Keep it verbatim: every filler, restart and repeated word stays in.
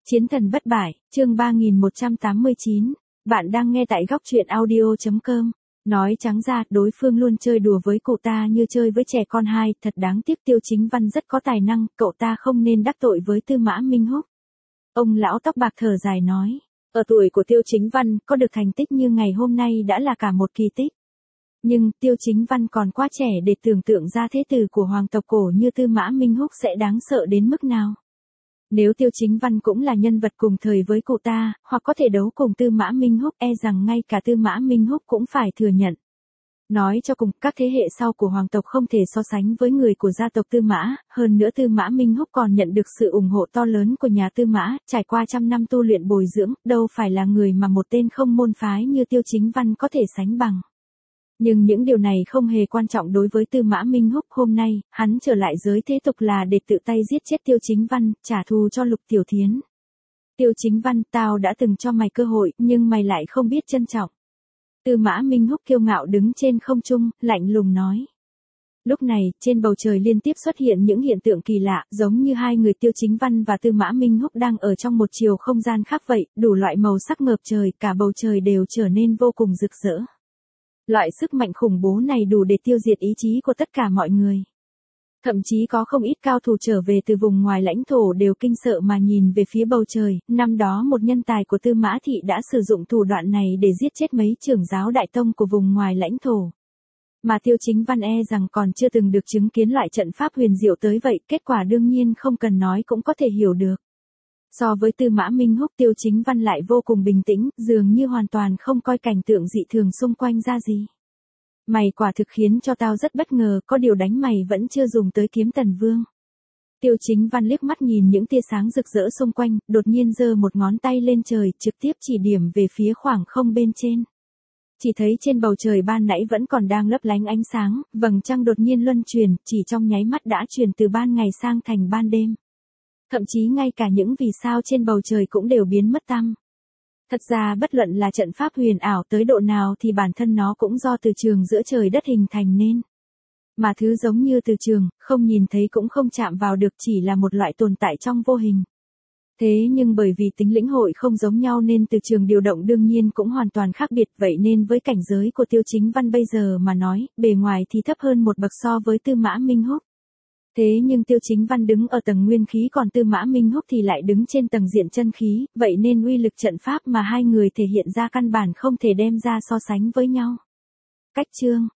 Chiến thần bất bại, chương ba nghìn một trăm tám mươi chín. Bạn đang nghe tại góc truyện audio chấm com. Nói trắng ra, đối phương luôn chơi đùa với cậu ta như chơi với trẻ con hai, thật đáng tiếc Tiêu Chính Văn rất có tài năng, cậu ta không nên đắc tội với Tư Mã Minh Húc. Ông lão tóc bạc thở dài nói, ở tuổi của Tiêu Chính Văn, có được thành tích như ngày hôm nay đã là cả một kỳ tích. Nhưng, Tiêu Chính Văn còn quá trẻ để tưởng tượng ra thế tử của hoàng tộc cổ như Tư Mã Minh Húc sẽ đáng sợ đến mức nào. Nếu Tiêu Chính Văn cũng là nhân vật cùng thời với cụ ta, hoặc có thể đấu cùng Tư Mã Minh Húc, e rằng ngay cả Tư Mã Minh Húc cũng phải thừa nhận. Nói cho cùng, các thế hệ sau của hoàng tộc không thể so sánh với người của gia tộc Tư Mã, hơn nữa Tư Mã Minh Húc còn nhận được sự ủng hộ to lớn của nhà Tư Mã, trải qua trăm năm tu luyện bồi dưỡng, đâu phải là người mà một tên không môn phái như Tiêu Chính Văn có thể sánh bằng. Nhưng những điều này không hề quan trọng đối với Tư Mã Minh Húc. Hôm nay, hắn trở lại giới thế tục là để tự tay giết chết Tiêu Chính Văn, trả thù cho Lục Tiểu Thiến. Tiêu Chính Văn, tao đã từng cho mày cơ hội, nhưng mày lại không biết trân trọng. Tư Mã Minh Húc kiêu ngạo đứng trên không trung, lạnh lùng nói. Lúc này, trên bầu trời liên tiếp xuất hiện những hiện tượng kỳ lạ, giống như hai người Tiêu Chính Văn và Tư Mã Minh Húc đang ở trong một chiều không gian khác vậy, đủ loại màu sắc ngập trời, cả bầu trời đều trở nên vô cùng rực rỡ. Loại sức mạnh khủng bố này đủ để tiêu diệt ý chí của tất cả mọi người. Thậm chí có không ít cao thủ trở về từ vùng ngoài lãnh thổ đều kinh sợ mà nhìn về phía bầu trời. Năm đó một nhân tài của Tư Mã Thị đã sử dụng thủ đoạn này để giết chết mấy trưởng giáo đại tông của vùng ngoài lãnh thổ. Mà Tiêu Chính Văn e rằng còn chưa từng được chứng kiến loại trận pháp huyền diệu tới vậy, kết quả đương nhiên không cần nói cũng có thể hiểu được. So với Tư Mã Minh Húc, Tiêu Chính Văn lại vô cùng bình tĩnh, dường như hoàn toàn không coi cảnh tượng dị thường xung quanh ra gì. Mày quả thực khiến cho tao rất bất ngờ, có điều đánh mày vẫn chưa dùng tới kiếm Tần Vương. Tiêu Chính Văn liếc mắt nhìn những tia sáng rực rỡ xung quanh, đột nhiên giơ một ngón tay lên trời, trực tiếp chỉ điểm về phía khoảng không bên trên. Chỉ thấy trên bầu trời ban nãy vẫn còn đang lấp lánh ánh sáng, vầng trăng đột nhiên luân chuyển, chỉ trong nháy mắt đã chuyển từ ban ngày sang thành ban đêm. Thậm chí ngay cả những vì sao trên bầu trời cũng đều biến mất tăm. Thật ra bất luận là trận pháp huyền ảo tới độ nào thì bản thân nó cũng do từ trường giữa trời đất hình thành nên. Mà thứ giống như từ trường, không nhìn thấy cũng không chạm vào được, chỉ là một loại tồn tại trong vô hình. Thế nhưng bởi vì tính lĩnh hội không giống nhau nên từ trường điều động đương nhiên cũng hoàn toàn khác biệt, vậy nên với cảnh giới của Tiêu Chính Văn bây giờ mà nói, bề ngoài thì thấp hơn một bậc so với Tư Mã Minh Húc. Thế nhưng Tiêu Chính Văn đứng ở tầng nguyên khí, còn Tư Mã Minh Húc thì lại đứng trên tầng diện chân khí, vậy nên uy lực trận pháp mà hai người thể hiện ra căn bản không thể đem ra so sánh với nhau. Cách chương,